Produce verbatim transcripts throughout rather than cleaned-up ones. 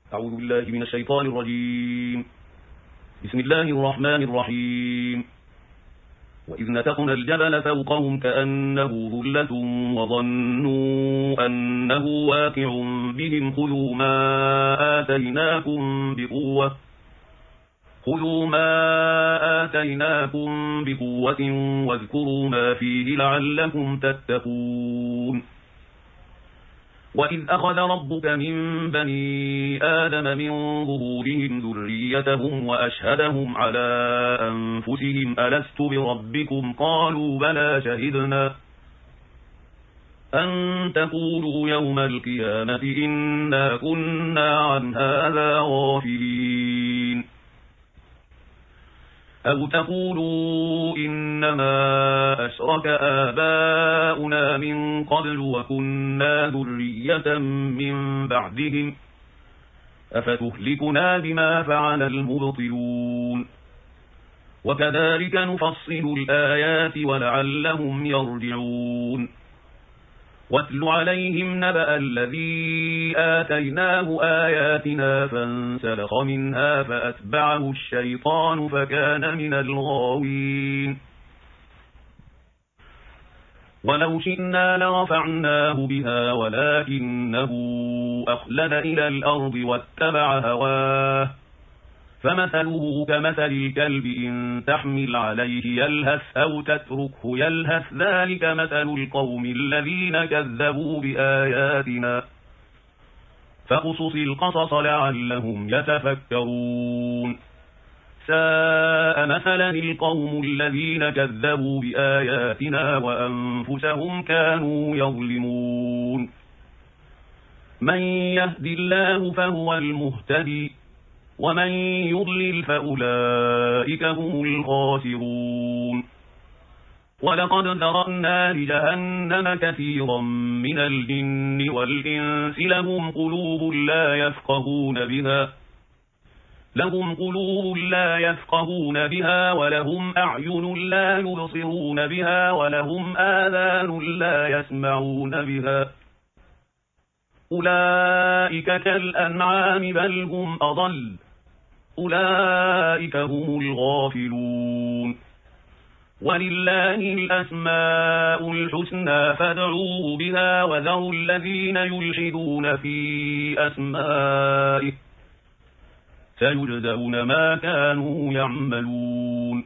أعوذ بالله من الشيطان الرجيم. بسم الله الرحمن الرحيم. وإذ نتقنا الجبل فوقهم كأنه ظلة وظنوا أنه واقع بهم خذوا ما آتيناكم بقوة خذوا ما آتيناكم بقوة واذكروا ما فيه لعلكم تتقون. وإذ أخذ ربك من بني آدم من ظهورهم ذريتهم وأشهدهم على أنفسهم ألست بربكم قالوا بلى شهدنا أن تقولوا يوم القيامة إنا كنا عن هذا غافلين أو تقولوا إنما أشرك آباؤنا من قبل وكنا ذرية من بعدهم أفتهلكنا بما فعل المبطلون وكذلك نفصل الآيات ولعلهم يرجعون. واتل عليهم نبأ الذي آتيناه آياتنا فانسلخ منها فأتبعه الشيطان فكان من الغاوين. ولو شئنا لرفعناه بها ولكنه أخلد إلى الأرض واتبع هواه فمثله كمثل الكلب إن تحمل عليه يلهث أو تتركه يلهث ذلك مثل القوم الذين كذبوا بآياتنا فاقصص القصص لعلهم يتفكرون. ساء مثلا القوم الذين كذبوا بآياتنا وأنفسهم كانوا يظلمون. من يهد الله فهو المهتدي ومن يضلل فأولئك هم الخاسرون. ولقد ذرأنا لجهنم كثيرا من الجن والإنس لهم قلوب لا يفقهون بها لهم قلوب لا يفقهون بها ولهم أعين لا يبصرون بها ولهم آذان لا يسمعون بها أولئك كالأنعام بل هم أضل أولئك هم الغافلون. ولله الأسماء الحسنى فادعوه بها وذروا الذين يلحدون في أسمائه سيجزون ما كانوا يعملون.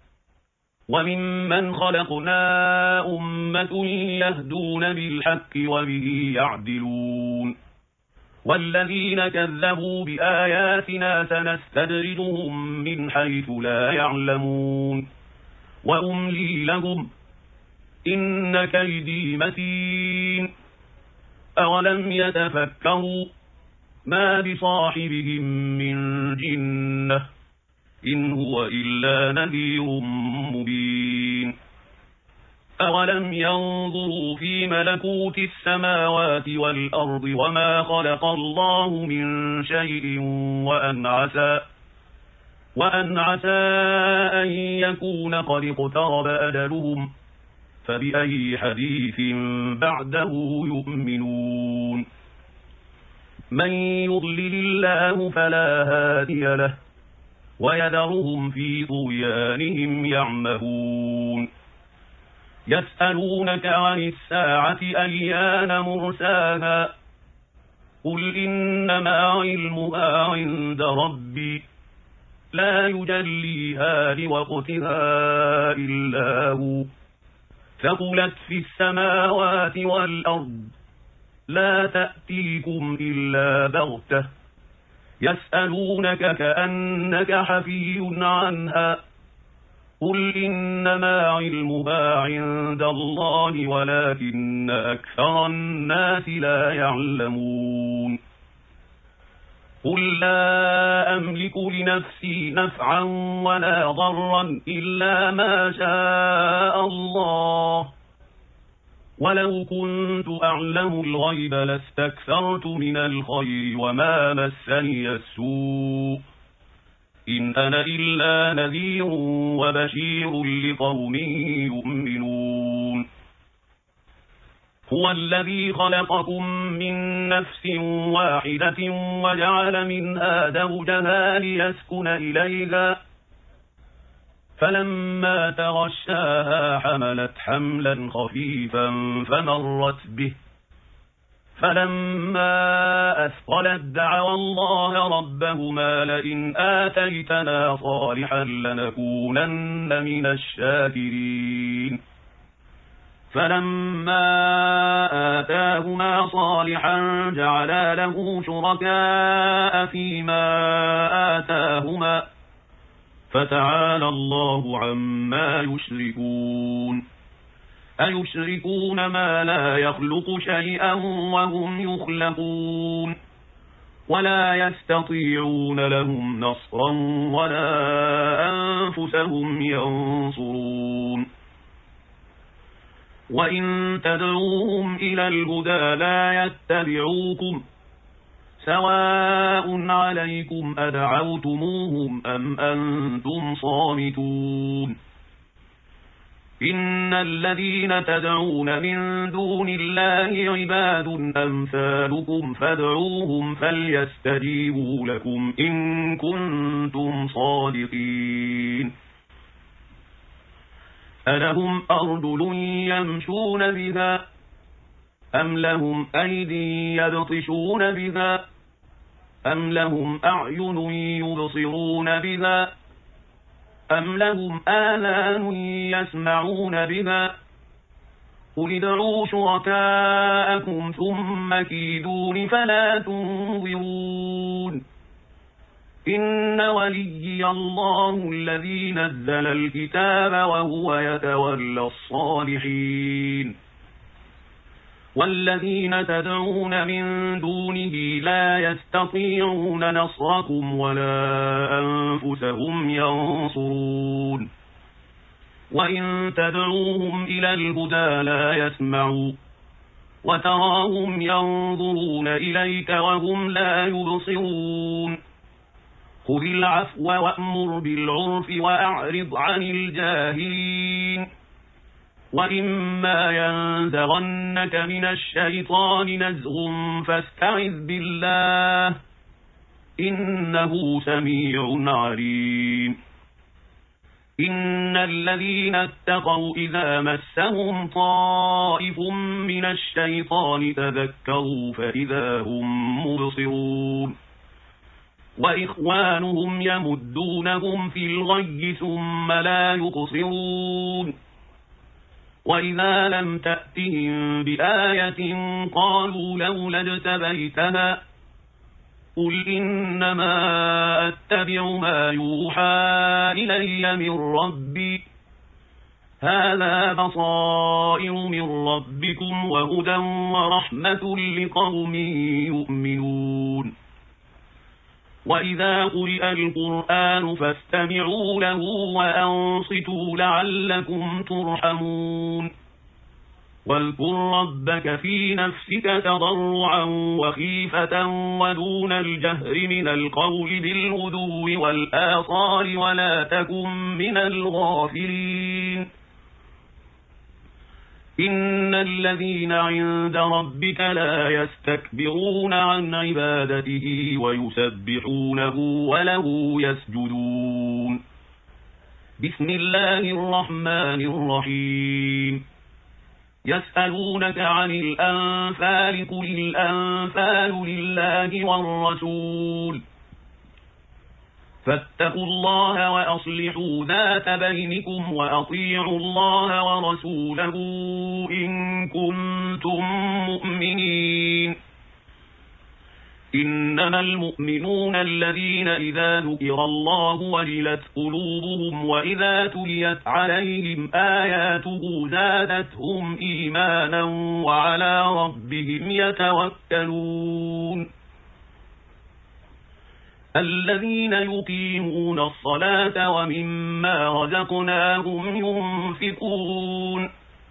وممن خلقنا أمة يهدون بالحق وبه يعدلون. والذين كذبوا بآياتنا سنستدرجهم من حيث لا يعلمون وأملي لهم إن كيدي متين. أولم يتفكروا ما بصاحبهم من جنة إن هو إلا نذير مبين. أولم ينظروا في ملكوت السماوات والأرض وما خلق الله من شيء وأن عسى وأن عسى أن يكون قد اقترب أجلهم فبأي حديث بعده يؤمنون. من يضلل الله فلا هادي له ويذرهم في طغيانهم يعمهون. يسألونك عن الساعة أيان مرساها قل إنما علمها عند ربي لا يجليها لوقتها إلا هو ثقلت في السماوات والأرض لا تأتيكم إلا بغتة يسألونك كأنك حفي عنها قل إنما علمها عند الله ولكن أكثر الناس لا يعلمون. قل لا أملك لنفسي نفعا ولا ضرا إلا ما شاء الله ولو كنت أعلم الغيب لاستكثرت من الخير وما مسني السوء إن أنا إلا نذير وبشير لقوم يؤمنون. هو الذي خلقكم من نفس واحدة وجعل منها زوجها ليسكن إليها فلما تغشاها حملت حملا خفيفا فمرت به فلما أثقلت دعوا الله ربهما لئن آتيتنا صالحا لنكونن من الشاكرين فلما آتاهما صالحا جعلا له شركاء فيما آتاهما فتعالى الله عما يشركون أيشركون ما لا يخلق شيئا وهم يخلقون ولا يستطيعون لهم نصرا ولا أنفسهم ينصرون وإن تدعوهم إلى الهدى لا يتبعوكم سواء عليكم أدعوتموهم أم أنتم صامتون إن الذين تدعون من دون الله عباد أمثالكم فادعوهم فليستجيبوا لكم إن كنتم صادقين ألهم أرجل يمشون بها أم لهم أيدي يبطشون بها أم لهم أعين يبصرون بها أم لهم آذان يسمعون بها قل ادعوا شركاءكم ثم كيدون فلا تنظرون إن وليي الله الذي نزل الكتاب وهو يتولى الصالحين والذين تدعون من دونه لا يستطيعون نصركم ولا أنفسهم ينصرون وإن تدعوهم إلى الهدى لا يسمعوا وتراهم ينظرون إليك وهم لا يبصرون خذ العفو وأمر بالعرف وأعرض عن الجاهلين وإما ينزغنك من الشيطان نزغ فاستعذ بالله إنه سميع عليم إن الذين اتقوا إذا مسهم طائف من الشيطان تذكروا فإذا هم مبصرون وإخوانهم يمدونهم في الغي ثم لا يقصرون وإذا لم تأتهم بآية قالوا لولا اجتبيتها قل إنما أتبع ما يوحى إلي من ربي هذا بصائر من ربكم وهدى ورحمة لقوم يؤمنون وإذا قرئ القرآن فاستمعوا له وأنصتوا لعلكم ترحمون واذكر ربك في نفسك تضرعا وخيفة ودون الجهر من القول بالغدو والآصال ولا تكن من الغافلين إن الذين عند ربك لا يستكبرون عن عبادته ويسبحونه وله يسجدون بسم الله الرحمن الرحيم يسألونك عن الأنفال قل الأنفال لله والرسول فاتقوا الله وأصلحوا ذات بينكم وأطيعوا الله ورسوله إن كنتم مؤمنين إنما المؤمنون الذين إذا ذكر الله وجلت قلوبهم وإذا تليت عليهم آياته زادتهم إيمانا وعلى ربهم يتوكلون الذين يقيمون الصلاة ومما رزقناهم ينفقون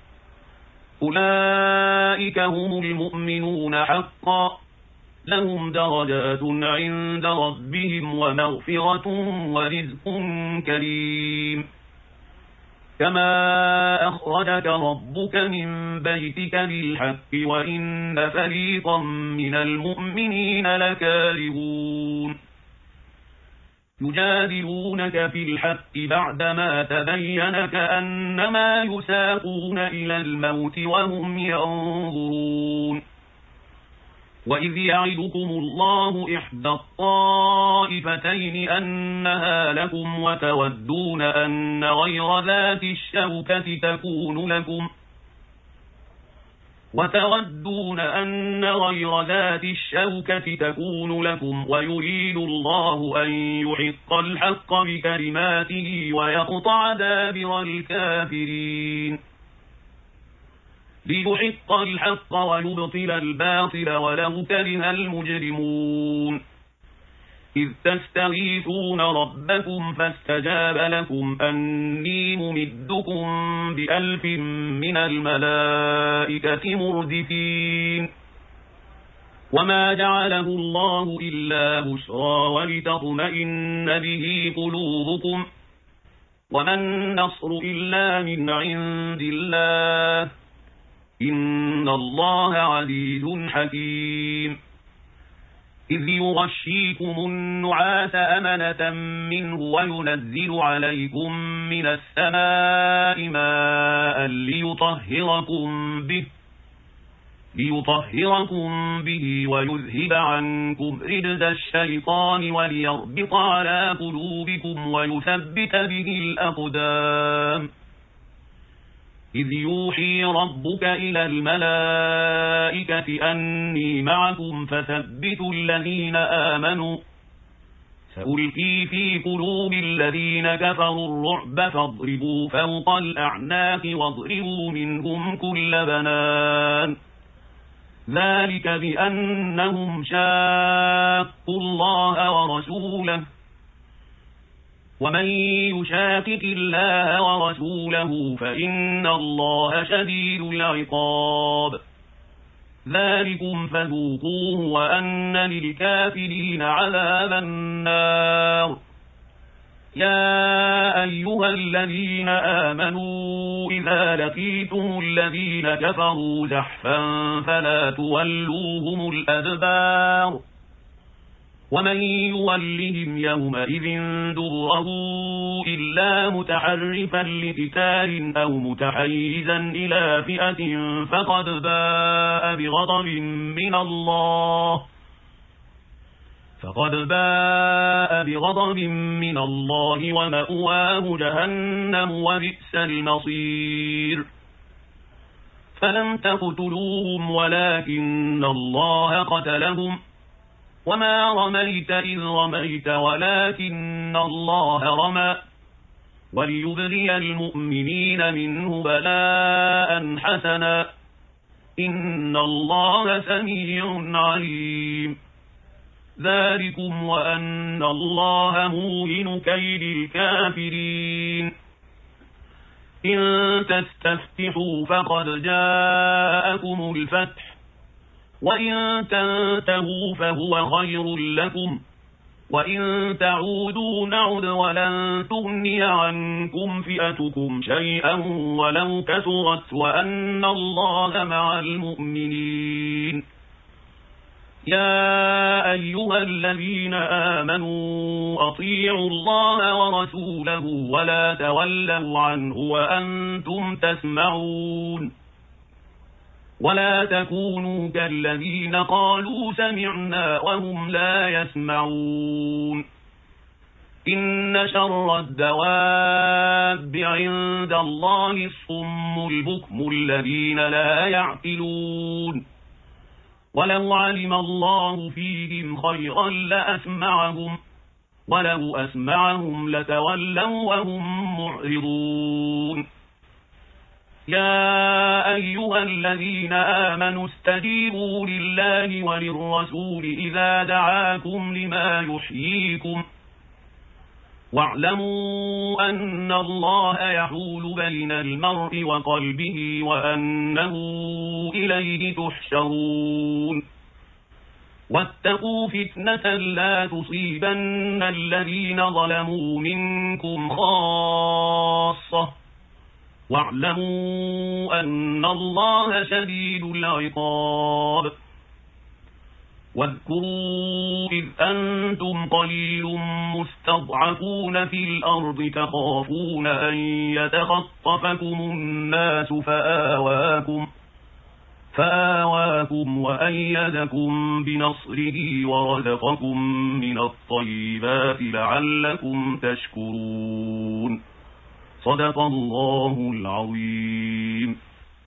أولئك هم المؤمنون حقا لهم درجات عند ربهم ومغفرة ورزق كريم كما أخرجك ربك من بيتك بالحق وإن فريقا من المؤمنين لكارهون يجادلونك في الحق بعدما تبين كأنما يساقون إلى الموت وهم ينظرون وإذ يعدكم الله إحدى الطائفتين أنها لكم وتودون أن غير ذات الشوكة تكون لكم وتودون أن غير ذات الشوكة تكون لكم ويريد الله أن يحق الحق بكلماته ويقطع دابر الكافرين ليحق الحق ويبطل الباطل ولو كره المجرمون إذ تستغيثون ربكم فاستجاب لكم أني ممدكم بألف من الملائكة مردفين وما جعله الله إلا بشرى ولتطمئن به قلوبكم وما النصر إلا من عند الله إن الله عزيز حكيم إذ يغشيكم النعاس أمنة منه وينزل عليكم من السماء ماء ليطهركم به ليطهركم به ويذهب عنكم رجز الشيطان وليربط على قلوبكم ويثبت به الأقدام إذ يوحي ربك إلى الملائكة أني معكم فثبتوا الذين آمنوا سألقي في قلوب الذين كفروا الرعب فاضربوا فوق الأعناق واضربوا منهم كل بنان ذلك بأنهم شاقوا الله ورسوله ومن يشاقق الله ورسوله فإن الله شديد العقاب ذلكم فذوقوه وأن للكافرين عذاب النار يا أيها الذين آمنوا إذا لقيتم الذين كفروا زحفا فلا تولوهم الأدبار ومن يولهم يومئذ دبره إلا متحرفا لقتال أو متحيزا إلى فئة فقد باء بغضب من الله فقد باء بغضب من الله ومأواه جهنم وبئس المصير فلم تقتلوهم ولكن الله قتلهم وما رميت إذ رميت ولكن الله رمى وليبلي المؤمنين منه بلاء حسنا إن الله سميع عليم ذلكم وأن الله موهن كيد الكافرين إن تستفتحوا فقد جاءكم الفتح وإن تنتهوا فهو خير لكم وإن تعودوا نعد ولن تغني عنكم فئتكم شيئا ولو كثرت وأن الله مع المؤمنين يا أيها الذين آمنوا أطيعوا الله ورسوله ولا تولوا عنه وأنتم تسمعون ولا تكونوا كالذين قالوا سمعنا وهم لا يسمعون إن شر الدواب عند الله الصم البكم الذين لا يعقلون ولو علم الله فيهم خيرا لأسمعهم ولو أسمعهم لتولوا وهم معرضون يا أيها الذين آمنوا استجيبوا لله وللرسول إذا دعاكم لما يحييكم واعلموا أن الله يحول بين المرء وقلبه وأنه إليه تحشرون واتقوا فتنة لا تصيبن الذين ظلموا منكم خاصة واعلموا أن الله شديد العقاب واذكروا إذ أنتم قليل مستضعفون في الأرض تخافون أن يتخطفكم الناس فآواكم فآواكم وأيدكم بنصره ورزقكم من الطيبات لعلكم تشكرون صدق الله العظيم.